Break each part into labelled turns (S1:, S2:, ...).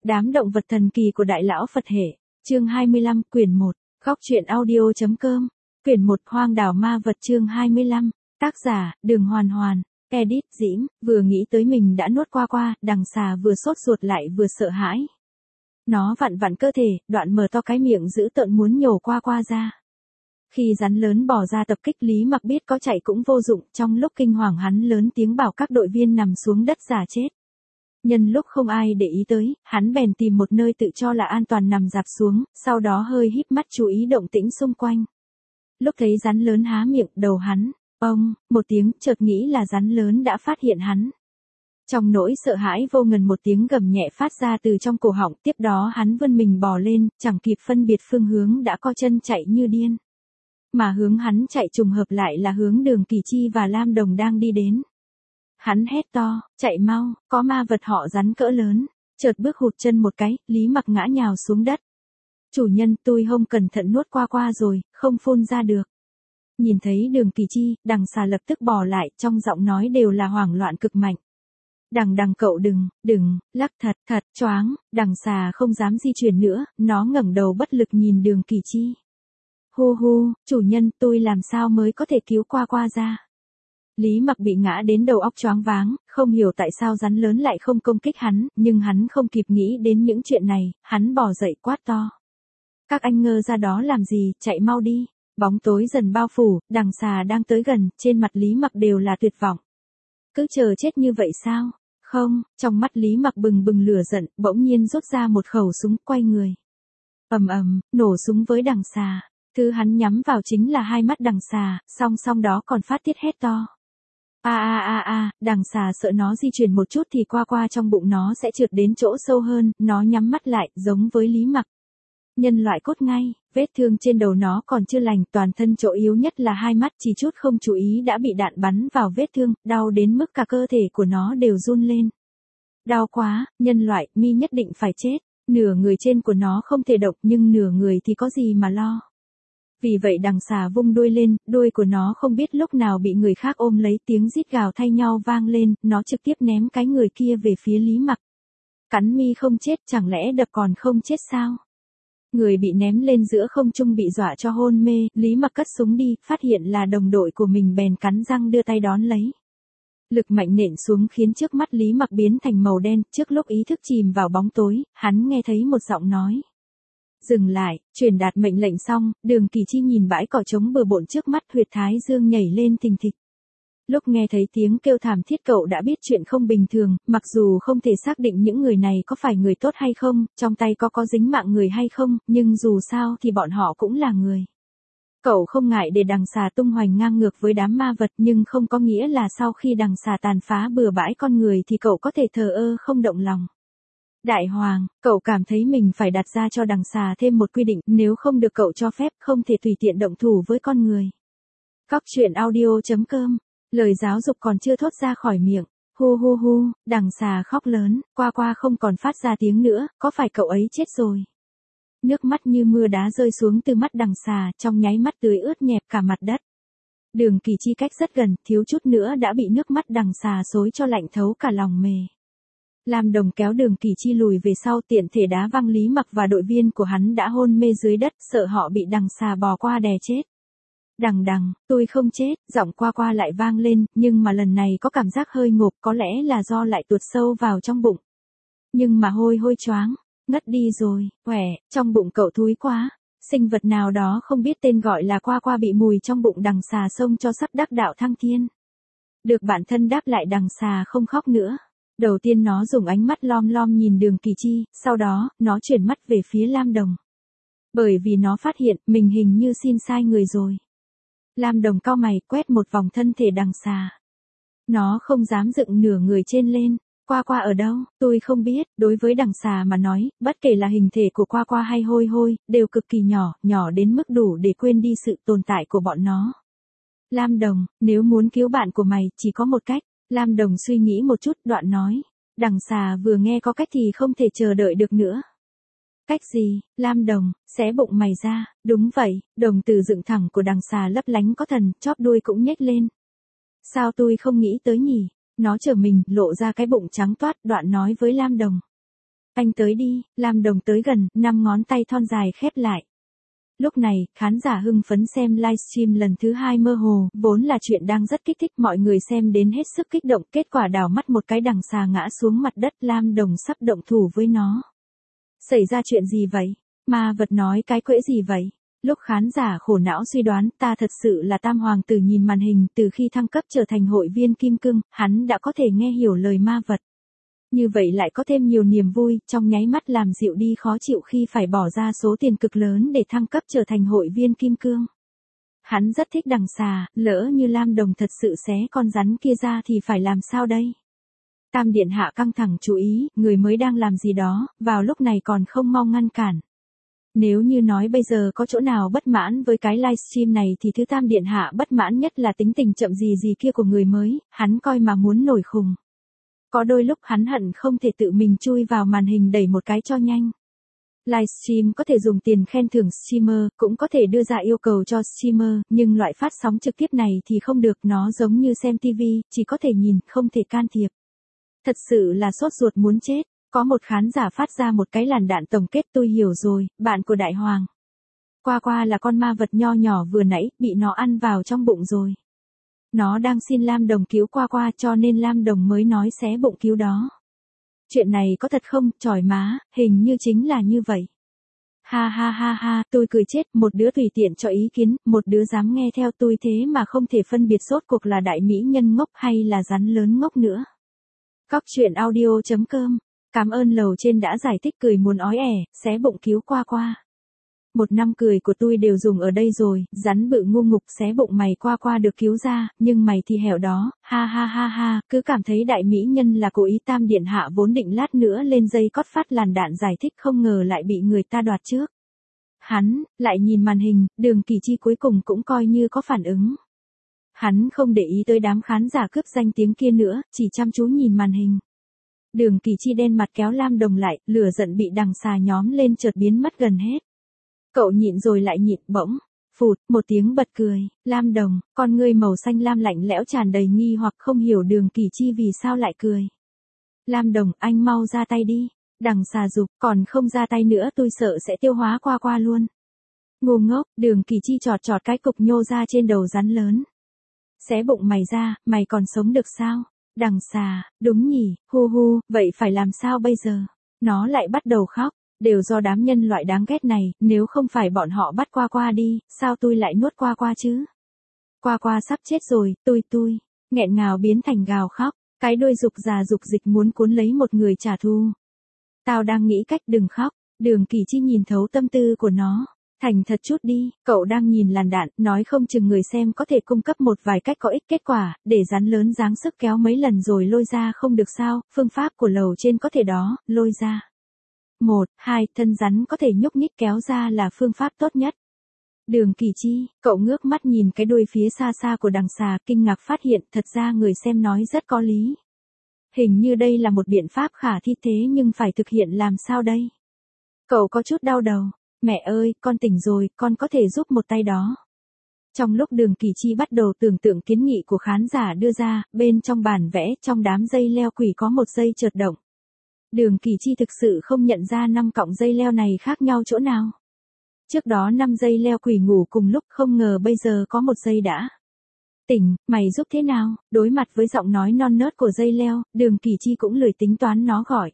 S1: Đám động vật thần kỳ của Đại Lão Phật Hệ, chương 25, quyển 1, góc truyện audio.com, quyển 1 Hoang đảo ma vật chương 25, tác giả, Đường Hoàn Hoàn, edit, Dĩm, vừa nghĩ tới mình đã nuốt qua, đằng xà vừa sốt ruột lại vừa sợ hãi. Nó vặn vặn cơ thể, đoạn mở to cái miệng dữ tợn muốn nhổ qua ra. Khi rắn lớn bò ra tập kích Lý Mặc biết có chạy cũng vô dụng, trong lúc kinh hoàng hắn lớn tiếng bảo các đội viên nằm xuống đất giả chết. Nhân lúc không ai để ý tới, hắn bèn tìm một nơi tự cho là an toàn nằm dạp xuống, sau đó hơi híp mắt chú ý động tĩnh xung quanh. Lúc thấy rắn lớn há miệng, đầu hắn, một tiếng, chợt nghĩ là rắn lớn đã phát hiện hắn. Trong nỗi sợ hãi vô ngần một tiếng gầm nhẹ phát ra từ trong cổ họng, tiếp đó hắn vươn mình bò lên, chẳng kịp phân biệt phương hướng đã co chân chạy như điên. Mà hướng hắn chạy trùng hợp lại là hướng Đường Kỳ Chi và Lam Đồng đang đi đến. Hắn hét to, chạy mau, có ma vật họ rắn cỡ lớn, chợt bước hụt chân một cái, Lý Mặc ngã nhào xuống đất. Chủ nhân, tôi không cẩn thận nuốt qua rồi, không phun ra được. Nhìn thấy Đường Kỳ Chi, đằng xà lập tức bò lại, trong giọng nói đều là hoảng loạn cực mạnh. Đằng cậu đừng, lắc thật, choáng, đằng xà không dám di chuyển nữa, nó ngẩng đầu bất lực nhìn Đường Kỳ Chi. Hu, chủ nhân, tôi làm sao mới có thể cứu qua ra. Lý Mặc bị ngã đến đầu óc choáng váng, không hiểu tại sao rắn lớn lại không công kích hắn, nhưng hắn không kịp nghĩ đến những chuyện này, hắn bò dậy quát to. Các anh ngơ ra đó làm gì, chạy mau đi. Bóng tối dần bao phủ, đằng xà đang tới gần, trên mặt Lý Mặc đều là tuyệt vọng. Cứ chờ chết như vậy sao? Không, trong mắt Lý Mặc bừng lửa giận, bỗng nhiên rút ra một khẩu súng, quay người. Nổ súng với đằng xà. Thứ hắn nhắm vào chính là hai mắt đằng xà, song đó còn phát tiết hét to. Đằng xà sợ nó di chuyển một chút thì qua trong bụng nó sẽ trượt đến chỗ sâu hơn, nó nhắm mắt lại, giống với Lý Mặc. Nhân loại cốt ngay, vết thương trên đầu nó còn chưa lành, toàn thân chỗ yếu nhất là hai mắt, chỉ chút không chú ý đã bị đạn bắn vào vết thương, đau đến mức cả cơ thể của nó đều run lên. Đau quá, nhân loại, mi nhất định phải chết, nửa người trên của nó không thể động nhưng nửa người thì có gì mà lo. Vì vậy đằng xà vung đuôi lên, đuôi của nó không biết lúc nào bị người khác ôm lấy, tiếng rít gào thay nhau vang lên, nó trực tiếp ném cái người kia về phía Lý Mặc. Cắn mi không chết, chẳng lẽ đập còn không chết sao? Người bị ném lên giữa không trung bị dọa cho hôn mê, Lý Mặc cất súng đi, phát hiện là đồng đội của mình bèn cắn răng đưa tay đón lấy. Lực mạnh nện xuống khiến trước mắt Lý Mặc biến thành màu đen, trước lúc ý thức chìm vào bóng tối, hắn nghe thấy một giọng nói. Dừng lại, truyền đạt mệnh lệnh xong, Đường Kỳ Chi nhìn bãi cỏ trống bừa bộn trước mắt, huyệt thái dương nhảy lên thình thịch. Lúc nghe thấy tiếng kêu thảm thiết cậu đã biết chuyện không bình thường, mặc dù không thể xác định những người này có phải người tốt hay không, trong tay có dính mạng người hay không, nhưng dù sao thì bọn họ cũng là người. Cậu không ngại để đằng xà tung hoành ngang ngược với đám ma vật, nhưng không có nghĩa là sau khi đằng xà tàn phá bừa bãi con người thì cậu có thể thờ ơ không động lòng. Đại Hoàng, cậu cảm thấy mình phải đặt ra cho đằng xà thêm một quy định, nếu không được cậu cho phép, không thể tùy tiện động thủ với con người. Góc truyện audio.com, lời giáo dục còn chưa thốt ra khỏi miệng. Hu, đằng xà khóc lớn, qua không còn phát ra tiếng nữa, có phải cậu ấy chết rồi? Nước mắt như mưa đá rơi xuống từ mắt đằng xà, trong nháy mắt tưới ướt nhẹp cả mặt đất. Đường Kỳ Chi cách rất gần, thiếu chút nữa đã bị nước mắt đằng xà xối cho lạnh thấu cả lòng mề. Lam Đồng kéo Đường Kỳ Chi lùi về sau, tiện thể đá văng Lý Mặc và đội viên của hắn đã hôn mê dưới đất, sợ họ bị đằng xà bò qua đè chết. Đằng, tôi không chết, giọng qua lại vang lên, nhưng mà lần này có cảm giác hơi ngộp, có lẽ là do lại tuột sâu vào trong bụng. Nhưng mà hôi choáng, ngất đi rồi, trong bụng cậu thúi quá. Sinh vật nào đó không biết tên gọi là qua bị mùi trong bụng đằng xà xông cho sắp đắc đạo thăng thiên. Được bản thân đáp lại, đằng xà không khóc nữa. Đầu tiên nó dùng ánh mắt lom nhìn Đường Kỳ Chi, sau đó, nó chuyển mắt về phía Lam Đồng. Bởi vì nó phát hiện, mình hình như xin sai người rồi. Lam Đồng cau mày, quét một vòng thân thể đằng xà. Nó không dám dựng nửa người trên lên. Qua ở đâu, tôi không biết, đối với đằng xà mà nói, bất kể là hình thể của qua hay hôi, đều cực kỳ nhỏ đến mức đủ để quên đi sự tồn tại của bọn nó. Lam Đồng, nếu muốn cứu bạn của mày, chỉ có một cách. Lam Đồng suy nghĩ một chút, đoạn nói. Đằng xà vừa nghe có cách thì không thể chờ đợi được nữa. Cách gì? Lam Đồng, xé bụng mày ra. Đúng vậy, đồng tử dựng thẳng của đằng xà lấp lánh có thần, chóp đuôi cũng nhếch lên. Sao tôi không nghĩ tới nhỉ? Nó trở mình, lộ ra cái bụng trắng toát, đoạn nói với Lam Đồng. Anh tới đi, Lam Đồng tới gần, 5 ngón tay thon dài khép lại. Lúc này, khán giả hưng phấn xem livestream lần thứ 2 mơ hồ, vốn là chuyện đang rất kích thích, mọi người xem đến hết sức kích động, kết quả đảo mắt một cái đằng xà ngã xuống mặt đất, Lam Đồng sắp động thủ với nó. Xảy ra chuyện gì vậy? Ma vật nói cái quễ gì vậy? Lúc khán giả khổ não suy đoán, ta thật sự là Tam Hoàng tử nhìn màn hình, từ khi thăng cấp trở thành hội viên kim cương, hắn đã có thể nghe hiểu lời ma vật. Như vậy lại có thêm nhiều niềm vui, trong nháy mắt làm dịu đi khó chịu khi phải bỏ ra số tiền cực lớn để thăng cấp trở thành hội viên kim cương. Hắn rất thích đằng xà, lỡ như Lam Đồng thật sự xé con rắn kia ra thì phải làm sao đây? Tam Điện Hạ căng thẳng chú ý, người mới đang làm gì đó, vào lúc này còn không mau ngăn cản. Nếu như nói bây giờ có chỗ nào bất mãn với cái livestream này thì thứ Tam Điện Hạ bất mãn nhất là tính tình chậm gì gì kia của người mới, hắn coi mà muốn nổi khùng. Có đôi lúc hắn hận không thể tự mình chui vào màn hình đẩy một cái cho nhanh. Livestream có thể dùng tiền khen thưởng streamer, cũng có thể đưa ra yêu cầu cho streamer, nhưng loại phát sóng trực tiếp này thì không được, nó giống như xem TV, chỉ có thể nhìn, không thể can thiệp. Thật sự là sốt ruột muốn chết. Có một khán giả phát ra một cái làn đạn tổng kết, tôi hiểu rồi, bạn của Đại Hoàng. Qua qua là con ma vật nho nhỏ vừa nãy, bị nó ăn vào trong bụng rồi. Nó đang xin Lam Đồng cứu qua qua cho nên Lam Đồng mới nói xé bụng cứu đó. Chuyện này có thật không, chỏi má, hình như chính là như vậy. Ha ha ha ha, tôi cười chết, một đứa tùy tiện cho ý kiến, một đứa dám nghe theo tôi thế mà không thể phân biệt rốt cuộc là đại mỹ nhân ngốc hay là rắn lớn ngốc nữa. Cóc truyện audio.com. Cảm ơn lầu trên đã giải thích, cười muốn ói ẻ, xé bụng cứu qua qua. 1 năm cười của tôi đều dùng ở đây rồi, rắn bự ngu ngục xé bụng mày qua qua được cứu ra, nhưng mày thì hẻo đó, ha ha ha ha, cứ cảm thấy đại mỹ nhân là cố ý. Tam Điện Hạ vốn định lát nữa lên dây cót phát làn đạn giải thích, không ngờ lại bị người ta đoạt trước. Hắn, lại nhìn màn hình, Đường Kỳ Chi cuối cùng cũng coi như có phản ứng. Hắn không để ý tới đám khán giả cướp danh tiếng kia nữa, chỉ chăm chú nhìn màn hình. Đường Kỳ Chi đen mặt kéo Lam Đồng lại, lửa giận bị đằng xà nhóm lên chợt biến mất gần hết. Cậu nhịn rồi lại nhịn, bỗng, phụt, một tiếng bật cười, Lam Đồng, con ngươi màu xanh lam lạnh lẽo tràn đầy nghi hoặc, không hiểu Đường Kỳ Chi vì sao lại cười. Lam Đồng, anh mau ra tay đi, đằng xà giục, còn không ra tay nữa tôi sợ sẽ tiêu hóa qua qua luôn. Ngu ngốc, Đường Kỳ Chi chọt chọt cái cục nhô ra trên đầu rắn lớn. Xé bụng mày ra, mày còn sống được sao? Đằng xà, đúng nhỉ, hu hu, vậy phải làm sao bây giờ? Nó lại bắt đầu khóc, đều do đám nhân loại đáng ghét này, nếu không phải bọn họ bắt qua qua đi, sao tôi lại nuốt qua qua chứ? Qua qua sắp chết rồi, tôi, nghẹn ngào biến thành gào khóc, cái đuôi dục già dục dịch muốn cuốn lấy một người trả thù. Tao đang nghĩ cách đừng khóc, Đường Kỳ Chi nhìn thấu tâm tư của nó. Thành thật chút đi, cậu đang nhìn làn đạn, nói không chừng người xem có thể cung cấp một vài cách có ích. Kết quả, để rắn lớn giáng sức kéo mấy lần rồi lôi ra không được sao, phương pháp của lầu trên có thể đó, lôi ra. 1, 2, thân rắn có thể nhúc nhích kéo ra là phương pháp tốt nhất. Đường Kỳ Chi, cậu ngước mắt nhìn cái đuôi phía xa xa của đằng xà, kinh ngạc phát hiện thật ra người xem nói rất có lý. Hình như đây là một biện pháp khả thi thế nhưng phải thực hiện làm sao đây? Cậu có chút đau đầu. Mẹ ơi, con tỉnh rồi, con có thể giúp một tay đó. Trong lúc Đường Kỳ Chi bắt đầu tưởng tượng kiến nghị của khán giả đưa ra, bên trong bản vẽ, trong đám dây leo quỷ có một dây chợt động. Đường Kỳ Chi thực sự không nhận ra 5 cọng dây leo này khác nhau chỗ nào. Trước đó 5 dây leo quỷ ngủ cùng lúc, không ngờ bây giờ có một dây đã tỉnh, mày giúp thế nào? Đối mặt với giọng nói non nớt của dây leo, Đường Kỳ Chi cũng lười tính toán nó gọi.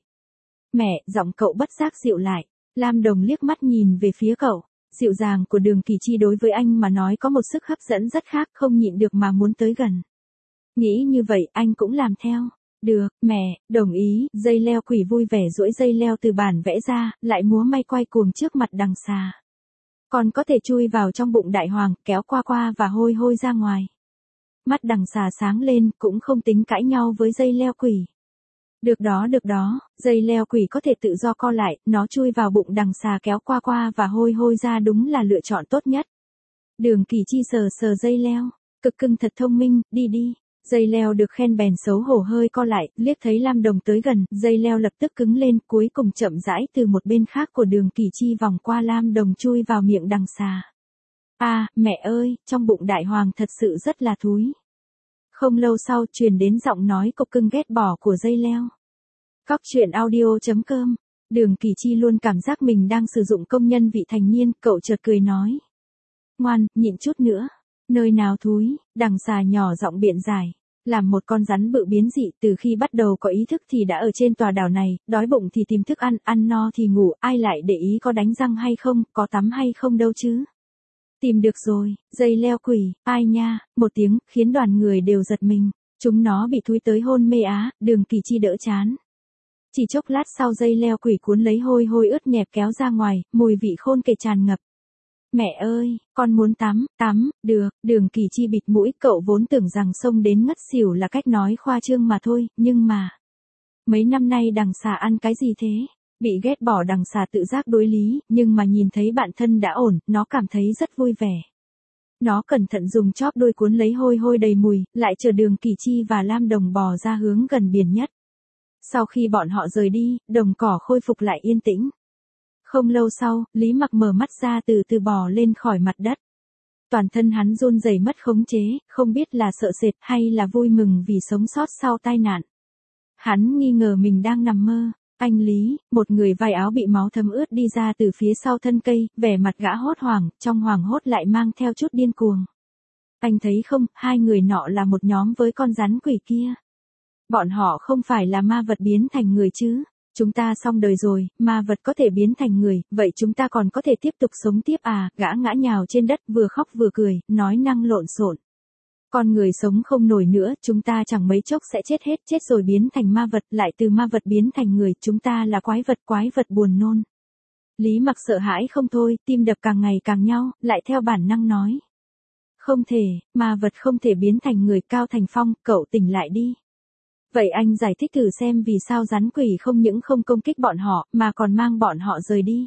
S1: Mẹ, giọng cậu bất giác dịu lại. Lam Đồng liếc mắt nhìn về phía cậu, dịu dàng của Đường Kỳ Chi đối với anh mà nói có một sức hấp dẫn rất khác, không nhịn được mà muốn tới gần. Nghĩ như vậy anh cũng làm theo. Được, mẹ, đồng ý. Dây leo quỷ vui vẻ duỗi dây leo từ bản vẽ ra, lại múa may quay cuồng trước mặt đằng xà. Còn có thể chui vào trong bụng đại hoàng, kéo qua qua và hôi hôi ra ngoài. Mắt đằng xà sáng lên, cũng không tính cãi nhau với dây leo quỷ. Được đó, dây leo quỷ có thể tự do co lại, nó chui vào bụng đằng xà kéo qua qua và hôi hôi ra đúng là lựa chọn tốt nhất. Đường Kỳ Chi sờ sờ dây leo, cực cưng thật thông minh, đi. Dây leo được khen bèn xấu hổ hơi co lại, liếc thấy Lam Đồng tới gần, dây leo lập tức cứng lên, cuối cùng chậm rãi từ một bên khác của Đường Kỳ Chi vòng qua Lam Đồng chui vào miệng đằng xà. À, mẹ ơi, trong bụng đại hoàng thật sự rất là thúi. Không lâu sau truyền đến giọng nói cục cưng ghét bỏ của dây leo. Cóc truyện audio.com Đường Kỳ Chi luôn cảm giác mình đang sử dụng công nhân vị thành niên, cậu chợt cười nói. Ngoan, nhịn chút nữa. Nơi nào thúi, đằng xà nhỏ giọng biện giải. Làm một con rắn bự biến dị, từ khi bắt đầu có ý thức thì đã ở trên tòa đảo này, đói bụng thì tìm thức ăn, ăn no thì ngủ, ai lại để ý có đánh răng hay không, có tắm hay không đâu chứ. Tìm được rồi, dây leo quỷ, ai nha, một tiếng, khiến đoàn người đều giật mình. Chúng nó bị thúi tới hôn mê á, Đường Kỳ Chi đỡ chán. Chỉ chốc lát sau dây leo quỷ cuốn lấy hôi hôi ướt nhẹp kéo ra ngoài, mùi vị khôn kể tràn ngập. Mẹ ơi, con muốn tắm, được, Đường Kỳ Chi bịt mũi, cậu vốn tưởng rằng xông đến ngất xỉu là cách nói khoa trương mà thôi, nhưng mà. Mấy năm nay đằng xà ăn cái gì thế? Bị ghét bỏ đằng xà tự giác đối lý, nhưng mà nhìn thấy bạn thân đã ổn, nó cảm thấy rất vui vẻ. Nó cẩn thận dùng chóp đuôi cuốn lấy hôi hôi đầy mùi, lại chờ Đường Kỳ Chi và Lam Đồng bò ra hướng gần biển nhất. Sau khi bọn họ rời đi, đồng cỏ khôi phục lại yên tĩnh. Không lâu sau, Lý Mặc mở mắt ra từ từ bò lên khỏi mặt đất. Toàn thân hắn run rẩy mất khống chế, không biết là sợ sệt hay là vui mừng vì sống sót sau tai nạn. Hắn nghi ngờ mình đang nằm mơ. Anh Lý, một người vai áo bị máu thấm ướt đi ra từ phía sau thân cây, vẻ mặt gã hốt hoảng, trong hoảng hốt lại mang theo chút điên cuồng. Anh thấy không, hai người nọ là một nhóm với con rắn quỷ kia. Bọn họ không phải là ma vật biến thành người chứ. Chúng ta xong đời rồi, ma vật có thể biến thành người, vậy chúng ta còn có thể tiếp tục sống tiếp à? Gã ngã nhào trên đất vừa khóc vừa cười, nói năng lộn xộn. Con người sống không nổi nữa, chúng ta chẳng mấy chốc sẽ chết hết, chết rồi biến thành ma vật, lại từ ma vật biến thành người, chúng ta là quái vật buồn nôn. Lý Mặc sợ hãi không thôi, tim đập càng ngày càng nhau, lại theo bản năng nói. Không thể, ma vật không thể biến thành người. Cao Thành Phong, cậu tỉnh lại đi. Vậy anh giải thích thử xem vì sao rắn quỷ không những không công kích bọn họ, mà còn mang bọn họ rời đi.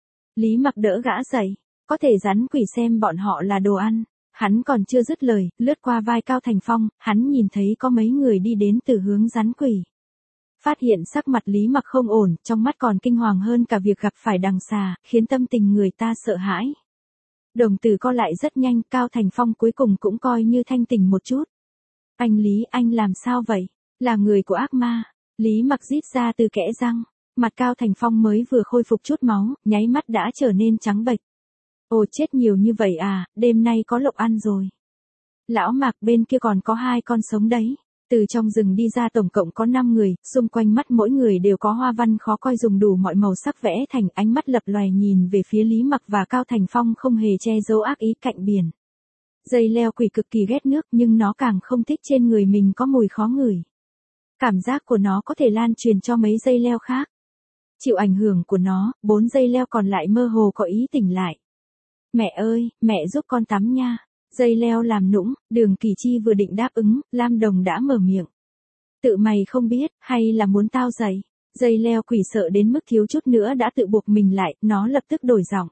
S1: Lý Mặc đỡ gã dậy, có thể rắn quỷ xem bọn họ là đồ ăn. Hắn còn chưa dứt lời, lướt qua vai Cao Thành Phong, hắn nhìn thấy có mấy người đi đến từ hướng rắn quỷ. Phát hiện sắc mặt Lý Mặc không ổn, trong mắt còn kinh hoàng hơn cả việc gặp phải đằng xà, khiến tâm tình người ta sợ hãi. Đồng tử co lại rất nhanh, Cao Thành Phong cuối cùng cũng coi như thanh tỉnh một chút. Anh Lý, anh làm sao vậy? Là người của ác ma. Lý Mặc rít ra từ kẽ răng. Mặt Cao Thành Phong mới vừa khôi phục chút máu, nháy mắt đã trở nên trắng bệch. Ồ chết nhiều như vậy à, đêm nay có lộc ăn rồi. Lão Mạc bên kia còn có 2 con sống đấy. Từ trong rừng đi ra tổng cộng có 5 người, xung quanh mắt mỗi người đều có hoa văn khó coi dùng đủ mọi màu sắc vẽ thành, ánh mắt lập lòe nhìn về phía Lý Mặc và Cao Thành Phong không hề che giấu ác ý cạnh biển. Dây leo quỷ cực kỳ ghét nước nhưng nó càng không thích trên người mình có mùi khó ngửi. Cảm giác của nó có thể lan truyền cho mấy dây leo khác. Chịu ảnh hưởng của nó, 4 dây leo còn lại mơ hồ có ý tỉnh lại. Mẹ ơi, mẹ giúp con tắm nha. Dây leo làm nũng, Đường Kỳ Chi vừa định đáp ứng, Lam Đồng đã mở miệng. Tự mày không biết, hay là muốn tao dạy? Dây leo quỷ sợ đến mức thiếu chút nữa đã tự buộc mình lại, nó lập tức đổi giọng.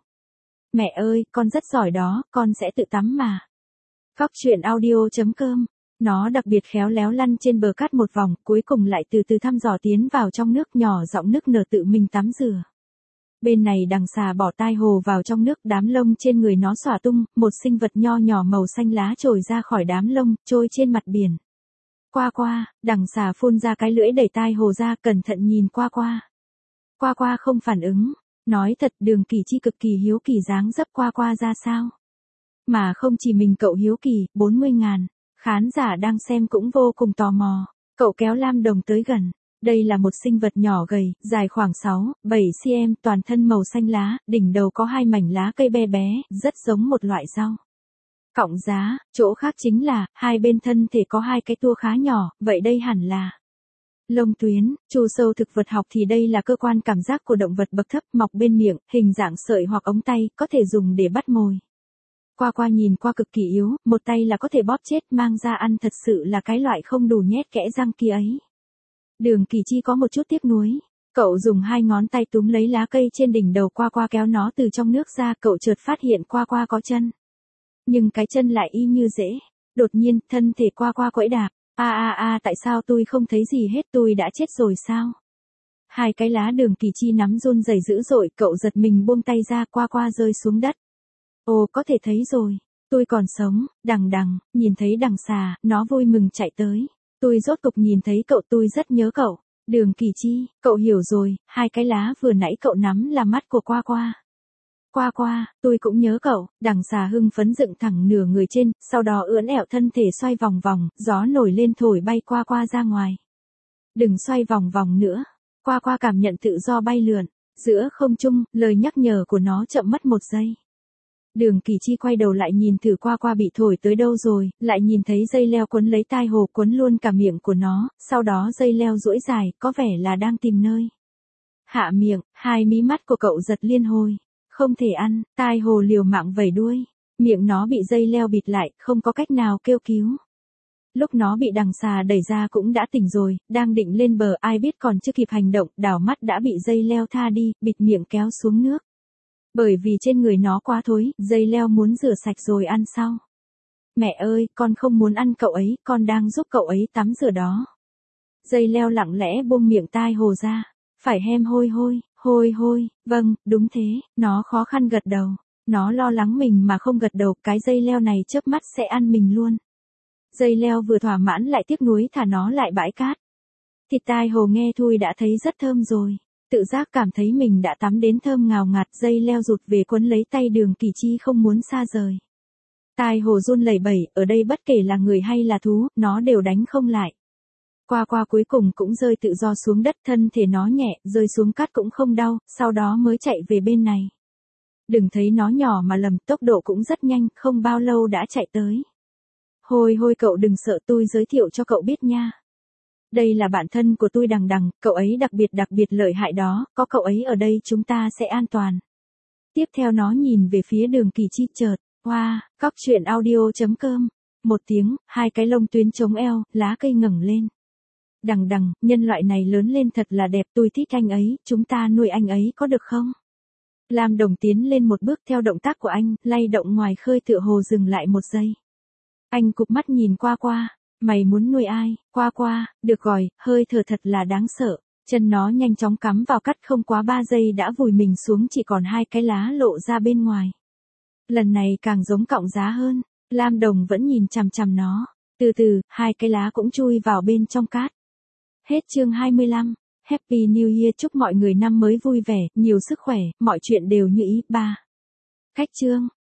S1: Mẹ ơi, con rất giỏi đó, con sẽ tự tắm mà. Góc truyện audio.com. Nó đặc biệt khéo léo lăn trên bờ cát một vòng, cuối cùng lại từ từ thăm dò tiến vào trong nước, nhỏ giọng nức nở tự mình tắm rửa. Bên này đằng xà bỏ tai hồ vào trong nước, đám lông trên người nó xõa tung, một sinh vật nho nhỏ màu xanh lá trồi ra khỏi đám lông, trôi trên mặt biển. Qua qua, đằng xà phun ra cái lưỡi đẩy tai hồ ra, cẩn thận nhìn qua qua. Qua qua không phản ứng. Nói thật, Đường Kỳ Chi cực kỳ hiếu kỳ dáng dấp qua qua ra sao. Mà không chỉ mình cậu hiếu kỳ, 40.000 khán giả đang xem cũng vô cùng tò mò. Cậu kéo Lam Đồng tới gần. Đây là một sinh vật nhỏ gầy, dài khoảng 6-7 cm, toàn thân màu xanh lá, đỉnh đầu có 2 mảnh lá cây bé bé, rất giống một loại rau. Cọng giá, chỗ khác chính là, hai bên thân thể có 2 cái tua khá nhỏ, vậy đây hẳn là lông tuyến. Chu sâu thực vật học thì đây là cơ quan cảm giác của động vật bậc thấp, mọc bên miệng, hình dạng sợi hoặc ống tay, có thể dùng để bắt mồi. Qua qua nhìn qua cực kỳ yếu, một tay là có thể bóp chết, mang ra ăn thật sự là cái loại không đủ nhét kẽ răng kia ấy. Đường Kỳ Chi có một chút tiếc nuối. Cậu dùng 2 ngón tay túm lấy lá cây trên đỉnh đầu qua qua kéo nó từ trong nước ra, cậu chợt phát hiện qua qua có chân. Nhưng cái chân lại y như rễ. Đột nhiên, thân thể qua qua quẫy đạp. Tại sao tôi không thấy gì hết, tôi đã chết rồi sao? 2 cái lá Đường Kỳ Chi nắm run rẩy dữ dội, cậu giật mình buông tay ra, qua qua rơi xuống đất. Ồ, có thể thấy rồi. Tôi còn sống. Đằng đằng, nhìn thấy đằng xà, nó vui mừng chạy tới. Tôi rốt cục nhìn thấy cậu, tôi rất nhớ cậu. Đường Kỳ Chi, cậu hiểu rồi, hai cái lá vừa nãy cậu nắm là mắt của Qua Qua. Qua Qua, tôi cũng nhớ cậu. Đằng xà hưng phấn dựng thẳng nửa người trên, sau đó ưỡn ẹo thân thể xoay vòng vòng, gió nổi lên thổi bay Qua Qua ra ngoài. Đừng xoay vòng vòng nữa. Qua Qua cảm nhận tự do bay lượn. Giữa không trung, lời nhắc nhở của nó chậm mất một giây. Đường Kỳ Chi quay đầu lại nhìn thử Qua Qua bị thổi tới đâu rồi, lại nhìn thấy dây leo quấn lấy tai hồ quấn luôn cả miệng của nó, sau đó dây leo duỗi dài, có vẻ là đang tìm nơi hạ miệng. Hai mí mắt của cậu giật liên hồi. Không thể ăn, tai hồ liều mạng vẩy đuôi. Miệng nó bị dây leo bịt lại, không có cách nào kêu cứu. Lúc nó bị đằng xà đẩy ra cũng đã tỉnh rồi, đang định lên bờ, ai biết còn chưa kịp hành động, đảo mắt đã bị dây leo tha đi, bịt miệng kéo xuống nước. Bởi vì trên người nó quá thối, dây leo muốn rửa sạch rồi ăn sau. Mẹ ơi, con không muốn ăn cậu ấy, con đang giúp cậu ấy tắm rửa đó. Dây leo lặng lẽ buông miệng tai hồ ra. Phải hem hôi hôi, hôi hôi, vâng, đúng thế, nó khó khăn gật đầu. Nó lo lắng mình mà không gật đầu, cái dây leo này chớp mắt sẽ ăn mình luôn. Dây leo vừa thỏa mãn lại tiếc nuối thả nó lại bãi cát. Thịt tai hồ nghe thui đã thấy rất thơm rồi. Tự giác cảm thấy mình đã tắm đến thơm ngào ngạt, dây leo rụt về quấn lấy tay Đường Kỳ Chi không muốn xa rời. Tai hồ run lẩy bẩy, ở đây bất kể là người hay là thú, nó đều đánh không lại. Qua Qua cuối cùng cũng rơi tự do xuống đất, thân thể nó nhẹ, rơi xuống cát cũng không đau, sau đó mới chạy về bên này. Đừng thấy nó nhỏ mà lầm, tốc độ cũng rất nhanh, không bao lâu đã chạy tới. Hôi hôi, cậu đừng sợ, tôi giới thiệu cho cậu biết nha. Đây là bạn thân của tôi Đằng Đằng, cậu ấy đặc biệt lợi hại đó, có cậu ấy ở đây chúng ta sẽ an toàn. Tiếp theo nó nhìn về phía Đường Kỳ Chi chợt, wow, cóc truyện audio.com. Một tiếng, hai cái lông tuyến chống eo, lá cây ngẩng lên. Đằng Đằng, nhân loại này lớn lên thật là đẹp, tôi thích anh ấy, chúng ta nuôi anh ấy có được không? Lam Đồng tiến lên một bước theo động tác của anh, lay động ngoài khơi tựa hồ dừng lại một giây. Anh cụp mắt nhìn Qua Qua, mày muốn nuôi ai? Qua Qua, được gọi, hơi thở thật là đáng sợ. Chân nó nhanh chóng cắm vào cát, không quá 3 giây đã vùi mình xuống, chỉ còn hai cái lá lộ ra bên ngoài. Lần này càng giống cọng giá hơn. Lam Đồng vẫn nhìn chằm chằm nó. Từ từ, hai cái lá cũng chui vào bên trong cát. Hết chương 25. Happy New Year, chúc mọi người năm mới vui vẻ, nhiều sức khỏe, mọi chuyện đều như ý. 3. Cách chương.